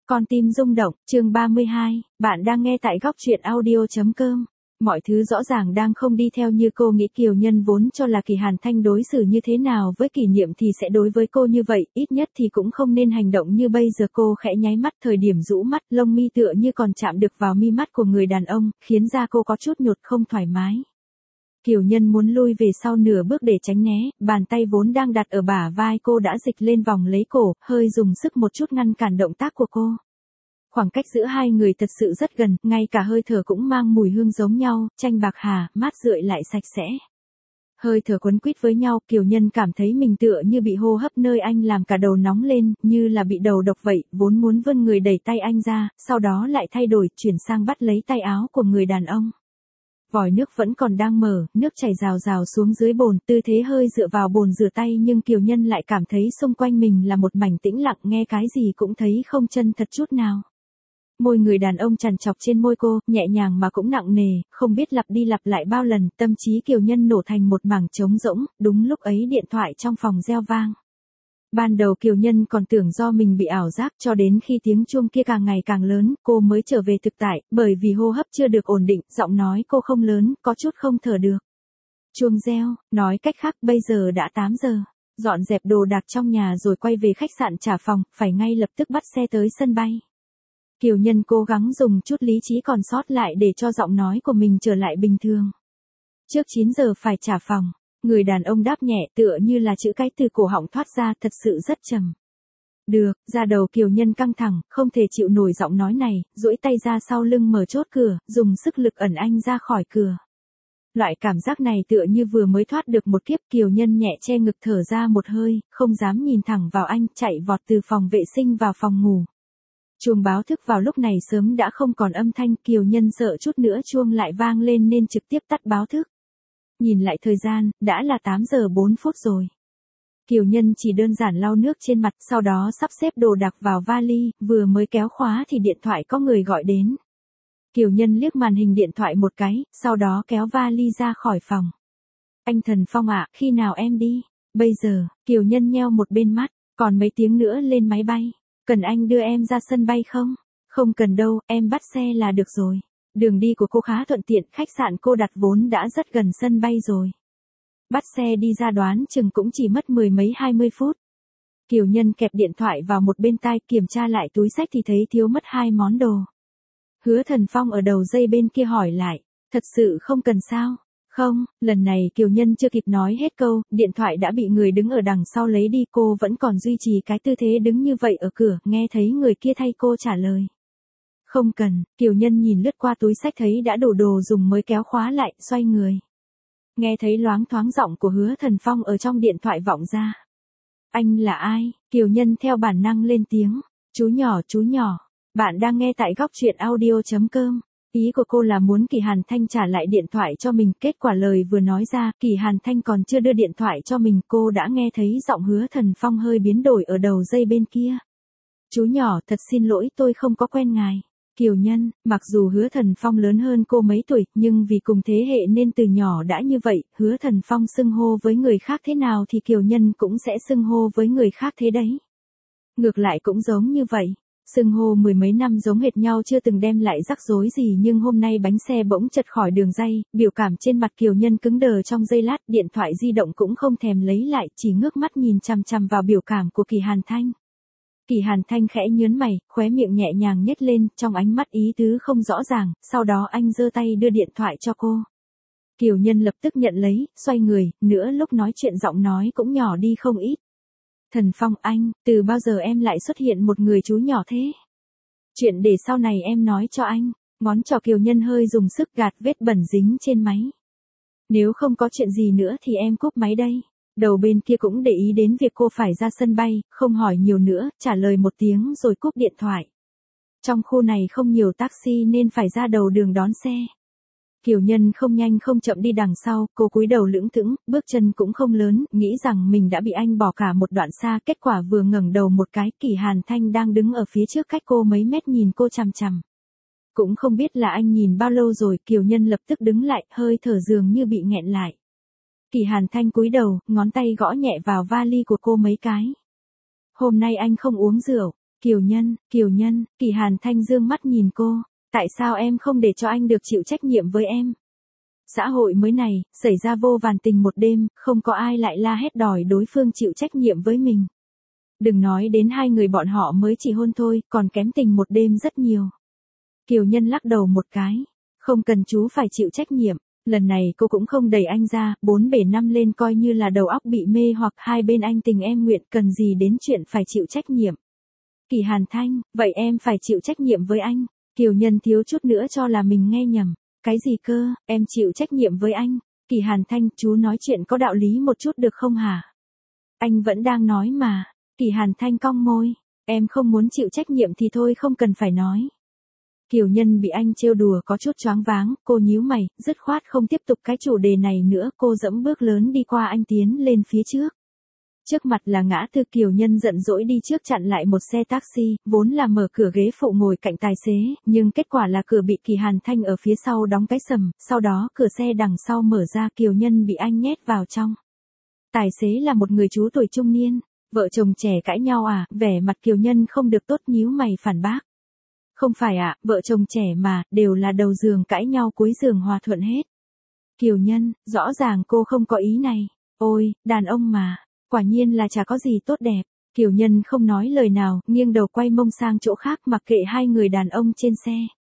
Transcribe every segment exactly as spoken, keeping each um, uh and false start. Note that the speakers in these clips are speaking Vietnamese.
Con tim rung động, chương ba mươi hai, bạn đang nghe tại góc truyện audio chấm com. Mọi thứ rõ ràng đang không đi theo như cô nghĩ. Kiều Nhân vốn cho là Kỳ Hàn Thanh đối xử như thế nào với Kỷ Niệm thì sẽ đối với cô như vậy, ít nhất thì cũng không nên hành động như bây giờ. Cô khẽ nháy mắt, thời điểm rũ mắt, lông mi tựa như còn chạm được vào mi mắt của người đàn ông, khiến da cô có chút nhột không thoải mái. Kiều Nhân muốn lui về sau nửa bước để tránh né, bàn tay vốn đang đặt ở bả vai cô đã dịch lên vòng lấy cổ, hơi dùng sức một chút ngăn cản động tác của cô. Khoảng cách giữa hai người thật sự rất gần, ngay cả hơi thở cũng mang mùi hương giống nhau, chanh bạc hà, mát rượi lại sạch sẽ. Hơi thở quấn quýt với nhau, Kiều Nhân cảm thấy mình tựa như bị hô hấp nơi anh làm cả đầu nóng lên, như là bị đầu độc vậy, vốn muốn vươn người đẩy tay anh ra, sau đó lại thay đổi, chuyển sang bắt lấy tay áo của người đàn ông. Vòi nước vẫn còn đang mở, nước chảy rào rào xuống dưới bồn, tư thế hơi dựa vào bồn rửa tay, nhưng Kiều Nhân lại cảm thấy xung quanh mình là một mảnh tĩnh lặng, nghe cái gì cũng thấy không chân thật chút nào. Môi người đàn ông chằn chọc trên môi cô, nhẹ nhàng mà cũng nặng nề, không biết lặp đi lặp lại bao lần, tâm trí Kiều Nhân nổ thành một mảng trống rỗng. Đúng lúc ấy điện thoại trong phòng reo vang. Ban đầu Kiều Nhân còn tưởng do mình bị ảo giác, cho đến khi tiếng chuông kia càng ngày càng lớn, cô mới trở về thực tại, bởi vì hô hấp chưa được ổn định, giọng nói cô không lớn, có chút không thở được. Chuông reo, nói cách khác bây giờ đã tám giờ, dọn dẹp đồ đạc trong nhà rồi quay về khách sạn trả phòng, phải ngay lập tức bắt xe tới sân bay. Kiều Nhân cố gắng dùng chút lý trí còn sót lại để cho giọng nói của mình trở lại bình thường. Trước chín giờ phải trả phòng. Người đàn ông đáp nhẹ, tựa như là chữ cái từ cổ họng thoát ra, thật sự rất trầm. Được, da đầu Kiều Nhân căng thẳng, không thể chịu nổi giọng nói này, duỗi tay ra sau lưng mở chốt cửa, dùng sức lực ẩn anh ra khỏi cửa. Loại cảm giác này tựa như vừa mới thoát được một kiếp. Kiều Nhân nhẹ che ngực thở ra một hơi, không dám nhìn thẳng vào anh, chạy vọt từ phòng vệ sinh vào phòng ngủ. Chuông báo thức vào lúc này sớm đã không còn âm thanh, Kiều Nhân sợ chút nữa chuông lại vang lên nên trực tiếp tắt báo thức. Nhìn lại thời gian, đã là tám giờ bốn phút rồi. Kiều Nhân chỉ đơn giản lau nước trên mặt, sau đó sắp xếp đồ đạc vào vali, vừa mới kéo khóa thì điện thoại có người gọi đến. Kiều Nhân liếc màn hình điện thoại một cái, sau đó kéo vali ra khỏi phòng. Anh Thần Phong ạ, khi nào em đi? Bây giờ, Kiều Nhân nheo một bên mắt, còn mấy tiếng nữa lên máy bay. Cần anh đưa em ra sân bay không? Không cần đâu, em bắt xe là được rồi. Đường đi của cô khá thuận tiện, khách sạn cô đặt vốn đã rất gần sân bay rồi. Bắt xe đi ra đoán chừng cũng chỉ mất mười mấy hai mươi phút. Kiều Nhân kẹp điện thoại vào một bên tai, kiểm tra lại túi xách thì thấy thiếu mất hai món đồ. Hứa Thần Phong ở đầu dây bên kia hỏi lại, thật sự không cần sao? Không, lần này Kiều Nhân chưa kịp nói hết câu, điện thoại đã bị người đứng ở đằng sau lấy đi. Cô vẫn còn duy trì cái tư thế đứng như vậy ở cửa, nghe thấy người kia thay cô trả lời. Không cần. Kiều Nhân nhìn lướt qua túi xách thấy đã đủ đồ dùng mới kéo khóa lại, xoay người. Nghe thấy loáng thoáng giọng của Hứa Thần Phong ở trong điện thoại vọng ra. Anh là ai? Kiều Nhân theo bản năng lên tiếng. Chú nhỏ, chú nhỏ. Bạn đang nghe tại góc truyện audio chấm com. Ý của cô là muốn Kỳ Hàn Thanh trả lại điện thoại cho mình, kết quả lời vừa nói ra, Kỳ Hàn Thanh còn chưa đưa điện thoại cho mình, cô đã nghe thấy giọng Hứa Thần Phong hơi biến đổi ở đầu dây bên kia. Chú nhỏ, thật xin lỗi, tôi không có quen ngài. Kiều Nhân, mặc dù Hứa Thần Phong lớn hơn cô mấy tuổi, nhưng vì cùng thế hệ nên từ nhỏ đã như vậy, Hứa Thần Phong xưng hô với người khác thế nào thì Kiều Nhân cũng sẽ xưng hô với người khác thế đấy. Ngược lại cũng giống như vậy. Xưng hô mười mấy năm giống hệt nhau chưa từng đem lại rắc rối gì, nhưng hôm nay bánh xe bỗng chật khỏi đường ray, biểu cảm trên mặt Kiều Nhân cứng đờ trong giây lát, điện thoại di động cũng không thèm lấy lại, chỉ ngước mắt nhìn chằm chằm vào biểu cảm của Kỳ Hàn Thanh. Kỳ Hàn Thanh khẽ nhớn mày, khóe miệng nhẹ nhàng nhếch lên, trong ánh mắt ý tứ không rõ ràng, sau đó anh giơ tay đưa điện thoại cho cô. Kiều Nhân lập tức nhận lấy, xoay người, nữa lúc nói chuyện giọng nói cũng nhỏ đi không ít. Thần Phong anh, từ bao giờ em lại xuất hiện một người chú nhỏ thế? Chuyện để sau này em nói cho anh. Ngón trỏ Kiều Nhân hơi dùng sức gạt vết bẩn dính trên máy. Nếu không có chuyện gì nữa thì em cúp máy đây. Đầu bên kia cũng để ý đến việc cô phải ra sân bay, không hỏi nhiều nữa, trả lời một tiếng rồi cúp điện thoại. Trong khu này không nhiều taxi nên phải ra đầu đường đón xe. Kiều Nhân không nhanh không chậm đi đằng sau, cô cúi đầu lững thững, bước chân cũng không lớn, nghĩ rằng mình đã bị anh bỏ cả một đoạn xa, kết quả vừa ngẩng đầu một cái, Kỳ Hàn Thanh đang đứng ở phía trước cách cô mấy mét nhìn cô chằm chằm. Cũng không biết là anh nhìn bao lâu rồi, Kiều Nhân lập tức đứng lại, hơi thở dường như bị nghẹn lại. Kỳ Hàn Thanh cúi đầu, ngón tay gõ nhẹ vào vali của cô mấy cái. Hôm nay anh không uống rượu. Kiều Nhân, Kiều Nhân, Kỳ Hàn Thanh dương mắt nhìn cô, tại sao em không để cho anh được chịu trách nhiệm với em? Xã hội mới này, xảy ra vô vàn tình một đêm, không có ai lại la hét đòi đối phương chịu trách nhiệm với mình. Đừng nói đến hai người bọn họ mới chỉ hôn thôi, còn kém tình một đêm rất nhiều. Kiều Nhân lắc đầu một cái, không cần chú phải chịu trách nhiệm, lần này cô cũng không đẩy anh ra, bốn bể năm lên coi như là đầu óc bị mê hoặc hai bên anh tình em nguyện, cần gì đến chuyện phải chịu trách nhiệm. Kỳ Hàn Thanh, vậy em phải chịu trách nhiệm với anh. Kiều Nhân thiếu chút nữa cho là mình nghe nhầm. Cái gì cơ, em chịu trách nhiệm với anh? Kỳ Hàn Thanh, chú nói chuyện có đạo lý một chút được không hả? Anh vẫn đang nói mà. Kỳ Hàn Thanh cong môi, em không muốn chịu trách nhiệm thì thôi không cần phải nói. Kiều Nhân bị anh trêu đùa có chút choáng váng, cô nhíu mày, dứt khoát không tiếp tục cái chủ đề này nữa, cô dẫm bước lớn đi qua anh tiến lên phía trước. Trước mặt là ngã tư, Kiều Nhân giận dỗi đi trước chặn lại một xe taxi, vốn là mở cửa ghế phụ ngồi cạnh tài xế, nhưng kết quả là cửa bị Kỳ Hàn Thanh ở phía sau đóng cái sầm, sau đó cửa xe đằng sau mở ra, Kiều Nhân bị anh nhét vào trong. Tài xế là một người chú tuổi trung niên, vợ chồng trẻ cãi nhau à, vẻ mặt Kiều Nhân không được tốt, nhíu mày phản bác. Không phải ạ, à, vợ chồng trẻ mà, đều là đầu giường cãi nhau cuối giường hòa thuận hết. Kiều Nhân, rõ ràng cô không có ý này. Ôi, đàn ông mà, quả nhiên là chả có gì tốt đẹp. Kiều Nhân không nói lời nào, nghiêng đầu quay mông sang chỗ khác mặc kệ hai người đàn ông trên xe.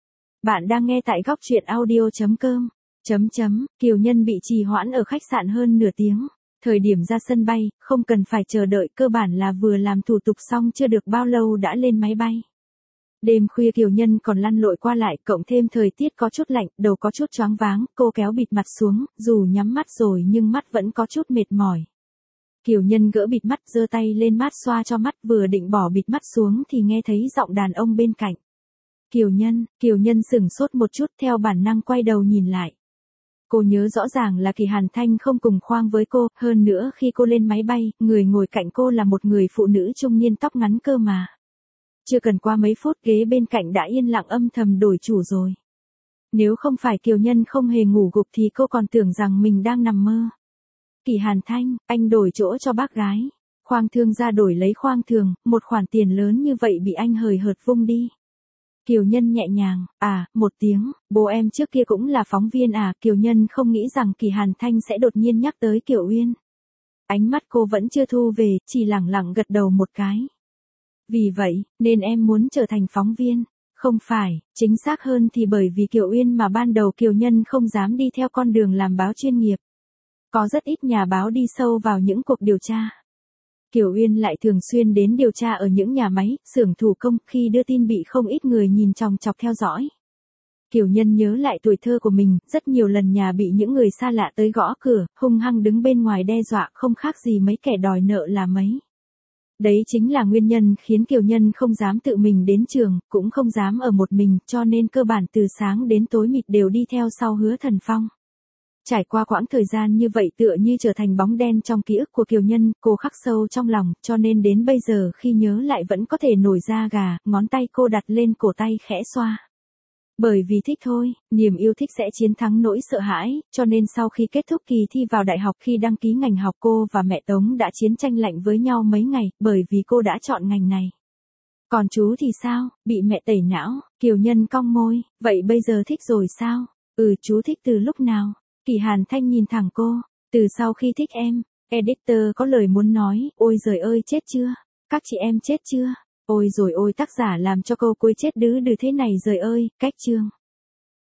Bạn đang nghe tại góc truyện audio.com. Chấm chấm, Kiều Nhân bị trì hoãn ở khách sạn hơn nửa tiếng. Thời điểm ra sân bay, không cần phải chờ đợi, cơ bản là vừa làm thủ tục xong chưa được bao lâu đã lên máy bay. Đêm khuya Kiều Nhân còn lăn lội qua lại, cộng thêm thời tiết có chút lạnh, đầu có chút choáng váng, cô kéo bịt mặt xuống, dù nhắm mắt rồi nhưng mắt vẫn có chút mệt mỏi. Kiều Nhân gỡ bịt mắt, giơ tay lên mát xoa cho mắt, vừa định bỏ bịt mắt xuống thì nghe thấy giọng đàn ông bên cạnh. Kiều Nhân, Kiều Nhân sửng sốt một chút, theo bản năng quay đầu nhìn lại. Cô nhớ rõ ràng là Kỳ Hàn Thanh không cùng khoang với cô, hơn nữa khi cô lên máy bay, người ngồi cạnh cô là một người phụ nữ trung niên tóc ngắn cơ mà. Chưa cần qua mấy phút ghế bên cạnh đã yên lặng âm thầm đổi chủ rồi. Nếu không phải Kiều Nhân không hề ngủ gục thì cô còn tưởng rằng mình đang nằm mơ. Kỳ Hàn Thanh, anh đổi chỗ cho bác gái. Khoang thương ra đổi lấy khoang thường, một khoản tiền lớn như vậy bị anh hời hợt vung đi. Kiều Nhân nhẹ nhàng, à, một tiếng, bố em trước kia cũng là phóng viên à, Kiều Nhân không nghĩ rằng Kỳ Hàn Thanh sẽ đột nhiên nhắc tới Kiều Uyên. Ánh mắt cô vẫn chưa thu về, chỉ lẳng lặng gật đầu một cái. Vì vậy, nên em muốn trở thành phóng viên. Không phải, chính xác hơn thì bởi vì Kiều Uyên mà ban đầu Kiều Nhân không dám đi theo con đường làm báo chuyên nghiệp. Có rất ít nhà báo đi sâu vào những cuộc điều tra. Kiều Uyên lại thường xuyên đến điều tra ở những nhà máy, xưởng thủ công, khi đưa tin bị không ít người nhìn chòng chọc theo dõi. Kiều Nhân nhớ lại tuổi thơ của mình, rất nhiều lần nhà bị những người xa lạ tới gõ cửa, hung hăng đứng bên ngoài đe dọa, không khác gì mấy kẻ đòi nợ là mấy. Đấy chính là nguyên nhân khiến Kiều Nhân không dám tự mình đến trường, cũng không dám ở một mình, cho nên cơ bản từ sáng đến tối mịt đều đi theo sau Hứa Thần Phong. Trải qua quãng thời gian như vậy tựa như trở thành bóng đen trong ký ức của Kiều Nhân, cô khắc sâu trong lòng, cho nên đến bây giờ khi nhớ lại vẫn có thể nổi da gà, ngón tay cô đặt lên cổ tay khẽ xoa. Bởi vì thích thôi, niềm yêu thích sẽ chiến thắng nỗi sợ hãi, cho nên sau khi kết thúc kỳ thi vào đại học, khi đăng ký ngành học, cô và mẹ Tống đã chiến tranh lạnh với nhau mấy ngày, bởi vì cô đã chọn ngành này. Còn chú thì sao, bị mẹ tẩy não? Kiều Nhân cong môi, vậy bây giờ thích rồi sao? Ừ, chú thích từ lúc nào? Kỳ Hàn Thanh nhìn thẳng cô, từ sau khi thích em. Editor có lời muốn nói, ôi giời ơi chết chưa? Các chị em chết chưa? Ôi rồi ôi, tác giả làm cho câu cuối chết đứ đừ thế này, giời ơi, cách chương.